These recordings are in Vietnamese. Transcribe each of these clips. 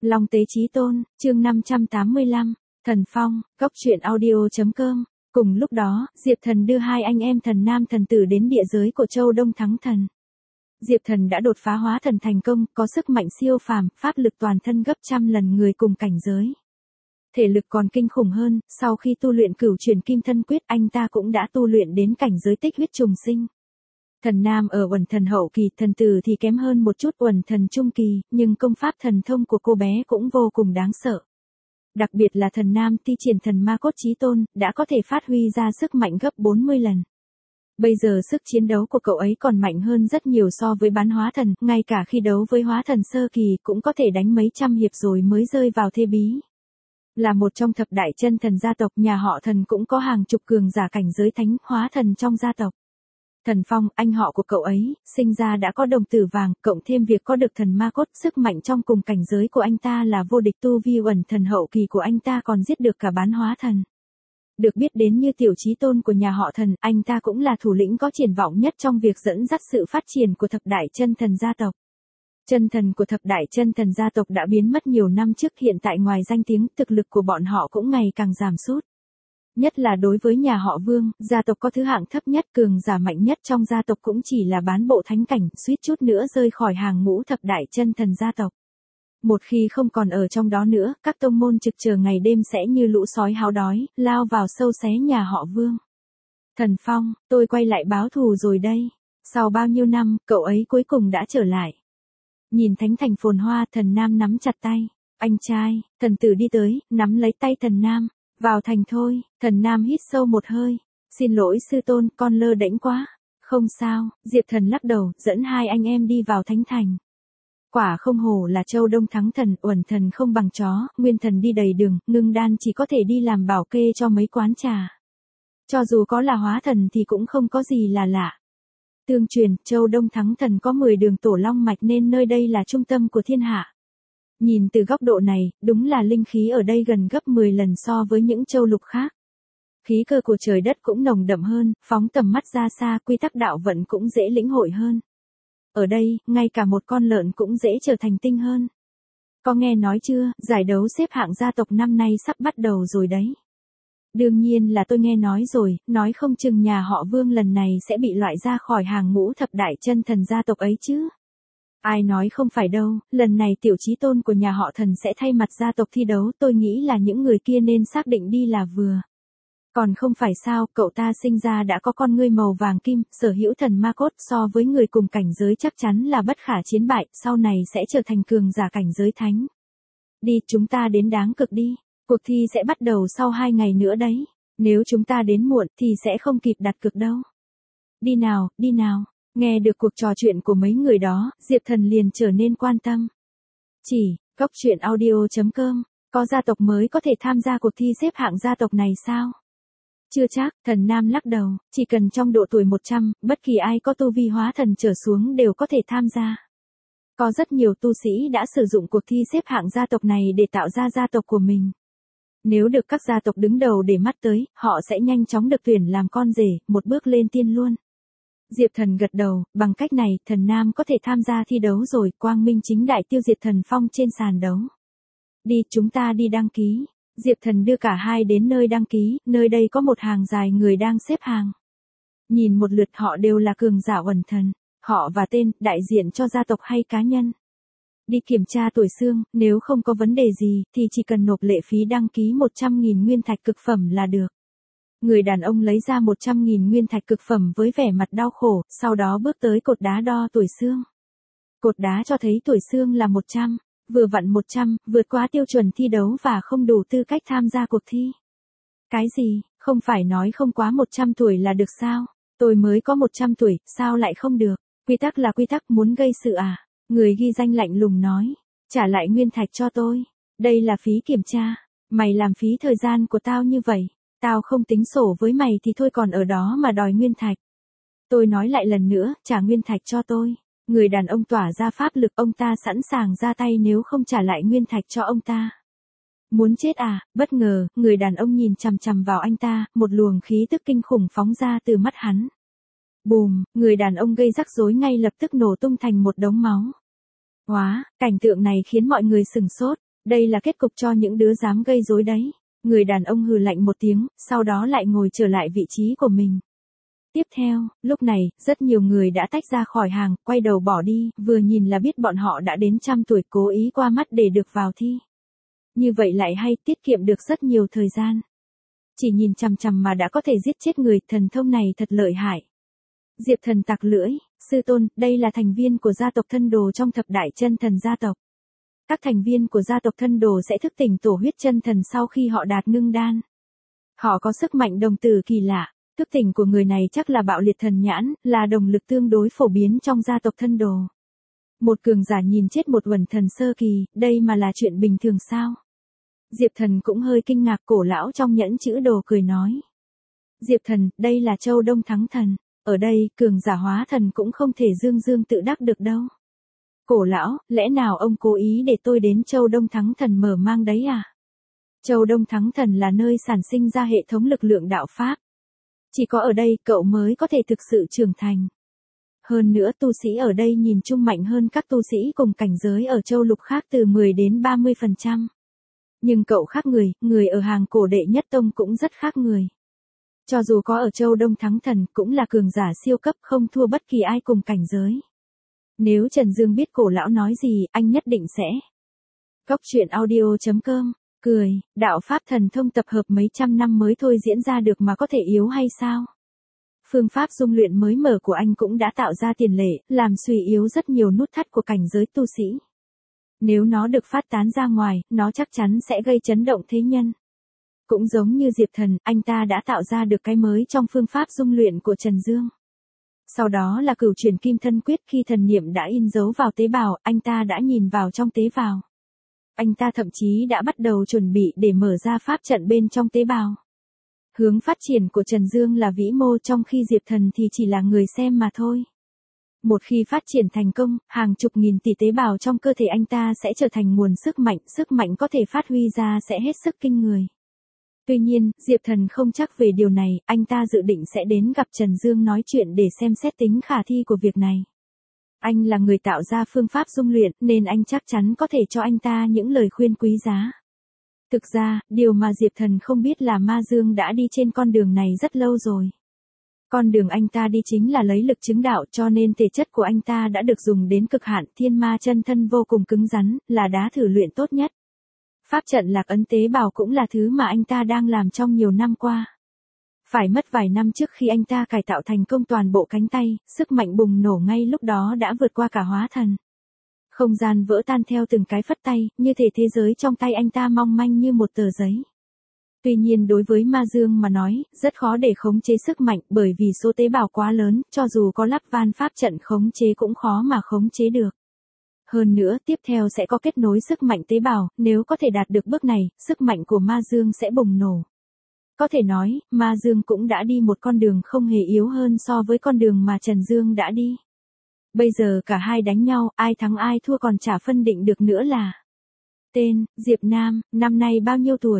Long Tế Chí Tôn, chương 585, Thần Phong, góc truyện audio.com. Cùng lúc đó, Diệp Thần đưa hai anh em thần nam thần tử đến địa giới của Châu Đông Thắng Thần. Diệp Thần đã đột phá hóa thần thành công, có sức mạnh siêu phàm, pháp lực toàn thân gấp trăm lần người cùng cảnh giới. Thể lực còn kinh khủng hơn, sau khi tu luyện Cửu Truyền Kim Thân Quyết, anh ta cũng đã tu luyện đến cảnh giới tích huyết trùng sinh. Thần nam ở Uẩn Thần hậu kỳ, thần tử thì kém hơn một chút Uẩn Thần trung kỳ, nhưng công pháp thần thông của cô bé cũng vô cùng đáng sợ. Đặc biệt là thần nam thi triển thần ma cốt chí tôn, đã có thể phát huy ra sức mạnh gấp 40 lần. Bây giờ sức chiến đấu của cậu ấy còn mạnh hơn rất nhiều so với bán hóa thần, ngay cả khi đấu với hóa thần sơ kỳ cũng có thể đánh mấy trăm hiệp rồi mới rơi vào thê bí. Là một trong thập đại chân thần gia tộc, nhà họ Thần cũng có hàng chục cường giả cảnh giới thánh hóa thần trong gia tộc. Thần Phong, anh họ của cậu ấy, sinh ra đã có đồng tử vàng, cộng thêm việc có được thần ma cốt, sức mạnh trong cùng cảnh giới của anh ta là vô địch, tu vi Uẩn Thần hậu kỳ của anh ta còn giết được cả bán hóa thần. Được biết đến như tiểu chí tôn của nhà họ Thần, anh ta cũng là thủ lĩnh có triển vọng nhất trong việc dẫn dắt sự phát triển của thập đại chân thần gia tộc. Chân thần của thập đại chân thần gia tộc đã biến mất nhiều năm trước, hiện tại ngoài danh tiếng, thực lực của bọn họ cũng ngày càng giảm sút. Nhất là đối với nhà họ Vương, gia tộc có thứ hạng thấp nhất, cường giả mạnh nhất trong gia tộc cũng chỉ là bán bộ thánh cảnh, suýt chút nữa rơi khỏi hàng ngũ thập đại chân thần gia tộc. Một khi không còn ở trong đó nữa, các tông môn trực chờ ngày đêm sẽ như lũ sói háo đói, lao vào sâu xé nhà họ Vương. Thần Phong, tôi quay lại báo thù rồi đây. Sau bao nhiêu năm, cậu ấy cuối cùng đã trở lại. Nhìn thánh thành phồn hoa, thần nam nắm chặt tay. Anh trai, thần tử đi tới, nắm lấy tay thần nam. Vào thành thôi, thần nam hít sâu một hơi. Xin lỗi sư tôn, con lơ đễnh quá. Không sao, Diệp Thần lắc đầu, dẫn hai anh em đi vào thánh thành. Quả không hổ là Châu Đông Thắng Thần, Uẩn Thần không bằng chó, Nguyên Thần đi đầy đường, Ngưng Đan chỉ có thể đi làm bảo kê cho mấy quán trà. Cho dù có là hóa thần thì cũng không có gì là lạ. Tương truyền, Châu Đông Thắng Thần có 10 đường tổ long mạch nên nơi đây là trung tâm của thiên hạ. Nhìn từ góc độ này, đúng là linh khí ở đây gần gấp 10 lần so với những châu lục khác. Khí cơ của trời đất cũng nồng đậm hơn, phóng tầm mắt ra xa, quy tắc đạo vận cũng dễ lĩnh hội hơn. Ở đây, ngay cả một con lợn cũng dễ trở thành tinh hơn. Có nghe nói chưa, giải đấu xếp hạng gia tộc năm nay sắp bắt đầu rồi đấy. Đương nhiên là tôi nghe nói rồi, nói không chừng nhà họ Vương lần này sẽ bị loại ra khỏi hàng ngũ thập đại chân thần gia tộc ấy chứ. Ai nói không phải đâu, lần này tiểu chí tôn của nhà họ Thần sẽ thay mặt gia tộc thi đấu, tôi nghĩ là những người kia nên xác định đi là vừa. Còn không phải sao, cậu ta sinh ra đã có con ngươi màu vàng kim, sở hữu thần ma cốt, so với người cùng cảnh giới chắc chắn là bất khả chiến bại, sau này sẽ trở thành cường giả cảnh giới thánh. Đi, chúng ta đến Đáng Cực đi. Cuộc thi sẽ bắt đầu sau 2 ngày nữa đấy. Nếu chúng ta đến muộn thì sẽ không kịp đặt cược đâu. Đi nào, đi nào. Nghe được cuộc trò chuyện của mấy người đó, Diệp Thần liền trở nên quan tâm. Chỉ, góc truyện audio.com, có gia tộc mới có thể tham gia cuộc thi xếp hạng gia tộc này sao? Chưa chắc, thần nam lắc đầu, chỉ cần trong độ tuổi 100, bất kỳ ai có tu vi hóa thần trở xuống đều có thể tham gia. Có rất nhiều tu sĩ đã sử dụng cuộc thi xếp hạng gia tộc này để tạo ra gia tộc của mình. Nếu được các gia tộc đứng đầu để mắt tới, họ sẽ nhanh chóng được tuyển làm con rể, một bước lên tiên luôn. Diệp Thần gật đầu, bằng cách này, thần nam có thể tham gia thi đấu rồi, quang minh chính đại tiêu diệt thần phong trên sàn đấu. Đi, chúng ta đi đăng ký. Diệp Thần đưa cả hai đến nơi đăng ký, nơi đây có một hàng dài người đang xếp hàng. Nhìn một lượt họ đều là cường giả Uẩn Thần, họ và tên, đại diện cho gia tộc hay cá nhân. Đi kiểm tra tuổi xương, nếu không có vấn đề gì, thì chỉ cần nộp lệ phí đăng ký 100.000 nguyên thạch cực phẩm là được. Người đàn ông lấy ra 100.000 nguyên thạch cực phẩm với vẻ mặt đau khổ, sau đó bước tới cột đá đo tuổi xương. Cột đá cho thấy tuổi xương là 100, vừa vặn 100, vượt quá tiêu chuẩn thi đấu và không đủ tư cách tham gia cuộc thi. Cái gì, không phải nói không quá 100 tuổi là được sao? Tôi mới có 100 tuổi, sao lại không được? Quy tắc là quy tắc, muốn gây sự à? Người ghi danh lạnh lùng nói, trả lại nguyên thạch cho tôi. Đây là phí kiểm tra, mày làm phí thời gian của tao như vậy. Tao không tính sổ với mày thì thôi, còn ở đó mà đòi nguyên thạch. Tôi nói lại lần nữa, trả nguyên thạch cho tôi. Người đàn ông tỏa ra pháp lực, ông ta sẵn sàng ra tay nếu không trả lại nguyên thạch cho ông ta. Muốn chết à? Bất ngờ, người đàn ông nhìn chằm chằm vào anh ta, một luồng khí tức kinh khủng phóng ra từ mắt hắn. Bùm, người đàn ông gây rắc rối ngay lập tức nổ tung thành một đống máu. Cảnh tượng này khiến mọi người sửng sốt. Đây là kết cục cho những đứa dám gây rối đấy. Người đàn ông hừ lạnh một tiếng, sau đó lại ngồi trở lại vị trí của mình. Tiếp theo, lúc này, rất nhiều người đã tách ra khỏi hàng, quay đầu bỏ đi, vừa nhìn là biết bọn họ đã đến trăm tuổi, cố ý qua mắt để được vào thi. Như vậy lại hay, tiết kiệm được rất nhiều thời gian. Chỉ nhìn chằm chằm mà đã có thể giết chết người, thần thông này thật lợi hại. Diệp Thần tặc lưỡi, sư tôn, đây là thành viên của gia tộc Thân Đồ trong thập đại chân thần gia tộc. Các thành viên của gia tộc Thân Đồ sẽ thức tỉnh tổ huyết chân thần sau khi họ đạt ngưng đan. Họ có sức mạnh đồng tử kỳ lạ, thức tỉnh của người này chắc là bạo liệt thần nhãn, là động lực tương đối phổ biến trong gia tộc Thân Đồ. Một cường giả nhìn chết một uẩn thần sơ kỳ, đây mà là chuyện bình thường sao? Diệp Thần cũng hơi kinh ngạc, cổ lão trong nhẫn chữ đồ cười nói. Diệp Thần, đây là Châu Đông Thắng Thần. Ở đây, cường giả hóa thần cũng không thể dương dương tự đắc được đâu. Cổ lão, lẽ nào ông cố ý để tôi đến Châu Đông Thắng Thần mở mang đấy à? Châu Đông Thắng Thần là nơi sản sinh ra hệ thống lực lượng đạo Pháp. Chỉ có ở đây cậu mới có thể thực sự trưởng thành. Hơn nữa tu sĩ ở đây nhìn chung mạnh hơn các tu sĩ cùng cảnh giới ở châu lục khác từ 10 đến 30%. Nhưng cậu khác người ở hàng cổ đệ nhất tông cũng rất khác người. Cho dù có ở Châu Đông Thắng Thần cũng là cường giả siêu cấp, không thua bất kỳ ai cùng cảnh giới. Nếu Trần Dương biết cổ lão nói gì, anh nhất định sẽ. Cóc truyện audio.com, cười, đạo pháp thần thông tập hợp mấy trăm năm mới thôi diễn ra được mà có thể yếu hay sao? Phương pháp dung luyện mới mở của anh cũng đã tạo ra tiền lệ, làm suy yếu rất nhiều nút thắt của cảnh giới tu sĩ. Nếu nó được phát tán ra ngoài, nó chắc chắn sẽ gây chấn động thế nhân. Cũng giống như Diệp Thần, anh ta đã tạo ra được cái mới trong phương pháp dung luyện của Trần Dương. Sau đó là cửu chuyển kim thân quyết, khi thần niệm đã in dấu vào tế bào, anh ta đã nhìn vào trong tế bào. Anh ta thậm chí đã bắt đầu chuẩn bị để mở ra pháp trận bên trong tế bào. Hướng phát triển của Trần Dương là vĩ mô, trong khi Diệp Thần thì chỉ là người xem mà thôi. Một khi phát triển thành công, hàng chục nghìn tỷ tế bào trong cơ thể anh ta sẽ trở thành nguồn sức mạnh có thể phát huy ra sẽ hết sức kinh người. Tuy nhiên, Diệp Thần không chắc về điều này, anh ta dự định sẽ đến gặp Trần Dương nói chuyện để xem xét tính khả thi của việc này. Anh là người tạo ra phương pháp dung luyện, nên anh chắc chắn có thể cho anh ta những lời khuyên quý giá. Thực ra, điều mà Diệp Thần không biết là Ma Dương đã đi trên con đường này rất lâu rồi. Con đường anh ta đi chính là lấy lực chứng đạo, cho nên thể chất của anh ta đã được dùng đến cực hạn, thiên ma chân thân vô cùng cứng rắn, là đá thử luyện tốt nhất. Pháp trận lạc ấn tế bào cũng là thứ mà anh ta đang làm trong nhiều năm qua. Phải mất vài năm trước khi anh ta cải tạo thành công toàn bộ cánh tay, sức mạnh bùng nổ ngay lúc đó đã vượt qua cả hóa thần. Không gian vỡ tan theo từng cái phất tay, như thể thế giới trong tay anh ta mong manh như một tờ giấy. Tuy nhiên đối với Ma Dương mà nói, rất khó để khống chế sức mạnh, bởi vì số tế bào quá lớn, cho dù có lắp van pháp trận khống chế cũng khó mà khống chế được. Hơn nữa, tiếp theo sẽ có kết nối sức mạnh tế bào, nếu có thể đạt được bước này, sức mạnh của Ma Dương sẽ bùng nổ. Có thể nói, Ma Dương cũng đã đi một con đường không hề yếu hơn so với con đường mà Trần Dương đã đi. Bây giờ cả hai đánh nhau, ai thắng ai thua còn chả phân định được nữa là. Tên, Diệp Nam, năm nay bao nhiêu tuổi?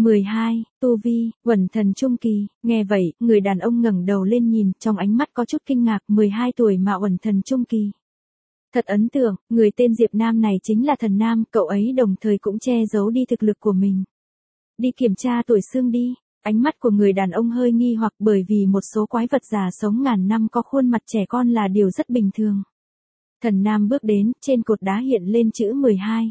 12, tu vi, uẩn thần trung kỳ. Nghe vậy, người đàn ông ngẩng đầu lên nhìn, trong ánh mắt có chút kinh ngạc, 12 tuổi mà uẩn thần trung kỳ. Thật ấn tượng, người tên Diệp Nam này chính là thần nam, cậu ấy đồng thời cũng che giấu đi thực lực của mình. Đi kiểm tra tuổi xương đi. Ánh mắt của người đàn ông hơi nghi hoặc, bởi vì một số quái vật già sống ngàn năm có khuôn mặt trẻ con là điều rất bình thường. Thần nam bước đến, trên cột đá hiện lên chữ 12.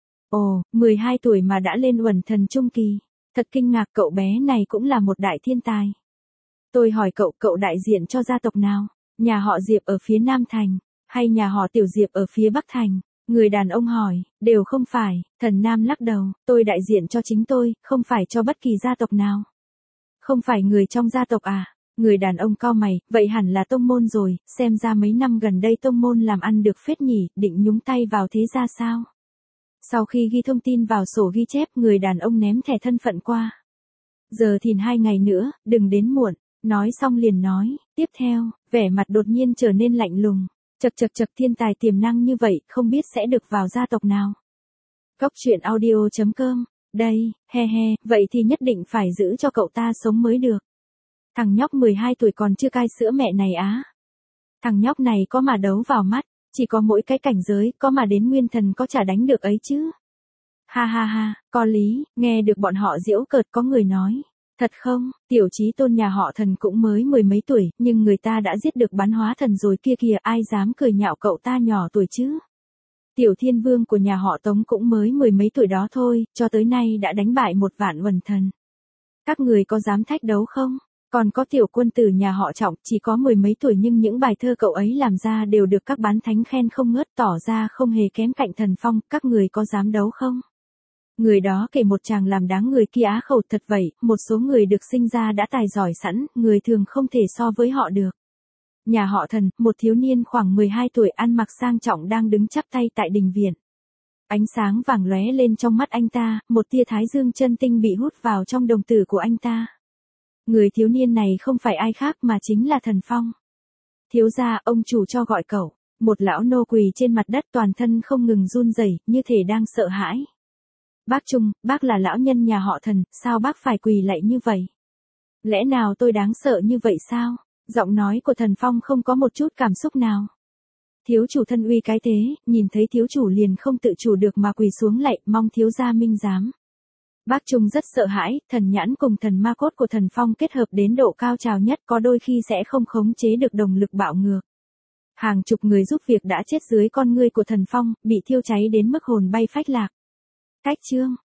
Ồ, 12 tuổi mà đã lên uẩn thần trung kỳ. Thật kinh ngạc, cậu bé này cũng là một đại thiên tài. Tôi hỏi cậu đại diện cho gia tộc nào? Nhà họ Diệp ở phía Nam Thành, hay nhà họ Tiểu Diệp ở phía Bắc Thành? Người đàn ông hỏi, đều không phải. Thần nam lắc đầu, tôi đại diện cho chính tôi, không phải cho bất kỳ gia tộc nào. Không phải người trong gia tộc à? Người đàn ông cau mày, vậy hẳn là tông môn rồi, xem ra mấy năm gần đây tông môn làm ăn được phết nhỉ, định nhúng tay vào thế ra sao? Sau khi ghi thông tin vào sổ ghi chép, người đàn ông ném thẻ thân phận qua. Giờ thìn 2 ngày nữa, đừng đến muộn. Nói xong liền nói, tiếp theo, vẻ mặt đột nhiên trở nên lạnh lùng. Chật, thiên tài tiềm năng như vậy, không biết sẽ được vào gia tộc nào. Cóc truyện audio.com, đây, he, vậy thì nhất định phải giữ cho cậu ta sống mới được. Thằng nhóc 12 tuổi còn chưa cai sữa mẹ này á. Thằng nhóc này có mà đấu vào mắt, chỉ có mỗi cái cảnh giới, có mà đến nguyên thần có chả đánh được ấy chứ. Ha ha ha, có lý, nghe được bọn họ giễu cợt có người nói. Thật không, tiểu chí tôn nhà họ Thần cũng mới mười mấy tuổi, nhưng người ta đã giết được bán hóa thần rồi kia kìa, ai dám cười nhạo cậu ta nhỏ tuổi chứ. Tiểu thiên vương của nhà họ Tống cũng mới mười mấy tuổi đó thôi, cho tới nay đã đánh bại một vạn uẩn thần. Các người có dám thách đấu không? Còn có tiểu quân tử nhà họ Trọng, chỉ có mười mấy tuổi nhưng những bài thơ cậu ấy làm ra đều được các bán thánh khen không ngớt, tỏ ra không hề kém cạnh Thần Phong, các người có dám đấu không? Người đó kể một chàng làm đáng người kia á khẩu. Thật vậy, một số người được sinh ra đã tài giỏi sẵn, người thường không thể so với họ được. Nhà họ Thần, một thiếu niên khoảng 12 tuổi ăn mặc sang trọng đang đứng chắp tay tại đình viện. Ánh sáng vàng lóe lên trong mắt anh ta, một tia thái dương chân tinh bị hút vào trong đồng tử của anh ta. Người thiếu niên này không phải ai khác mà chính là Thần Phong. Thiếu gia, ông chủ cho gọi cậu. Một lão nô quỳ trên mặt đất toàn thân không ngừng run rẩy, như thể đang sợ hãi. Bác Trung, bác là lão nhân nhà họ Thần, sao bác phải quỳ lạy như vậy? Lẽ nào tôi đáng sợ như vậy sao? Giọng nói của Thần Phong không có một chút cảm xúc nào. Thiếu chủ thân uy cái thế, nhìn thấy thiếu chủ liền không tự chủ được mà quỳ xuống lạy, mong thiếu gia minh giám. Bác Trung rất sợ hãi, thần nhãn cùng thần ma cốt của Thần Phong kết hợp đến độ cao trào nhất, có đôi khi sẽ không khống chế được động lực bạo ngược. Hàng chục người giúp việc đã chết dưới con ngươi của Thần Phong, bị thiêu cháy đến mức hồn bay phách lạc. Cách chương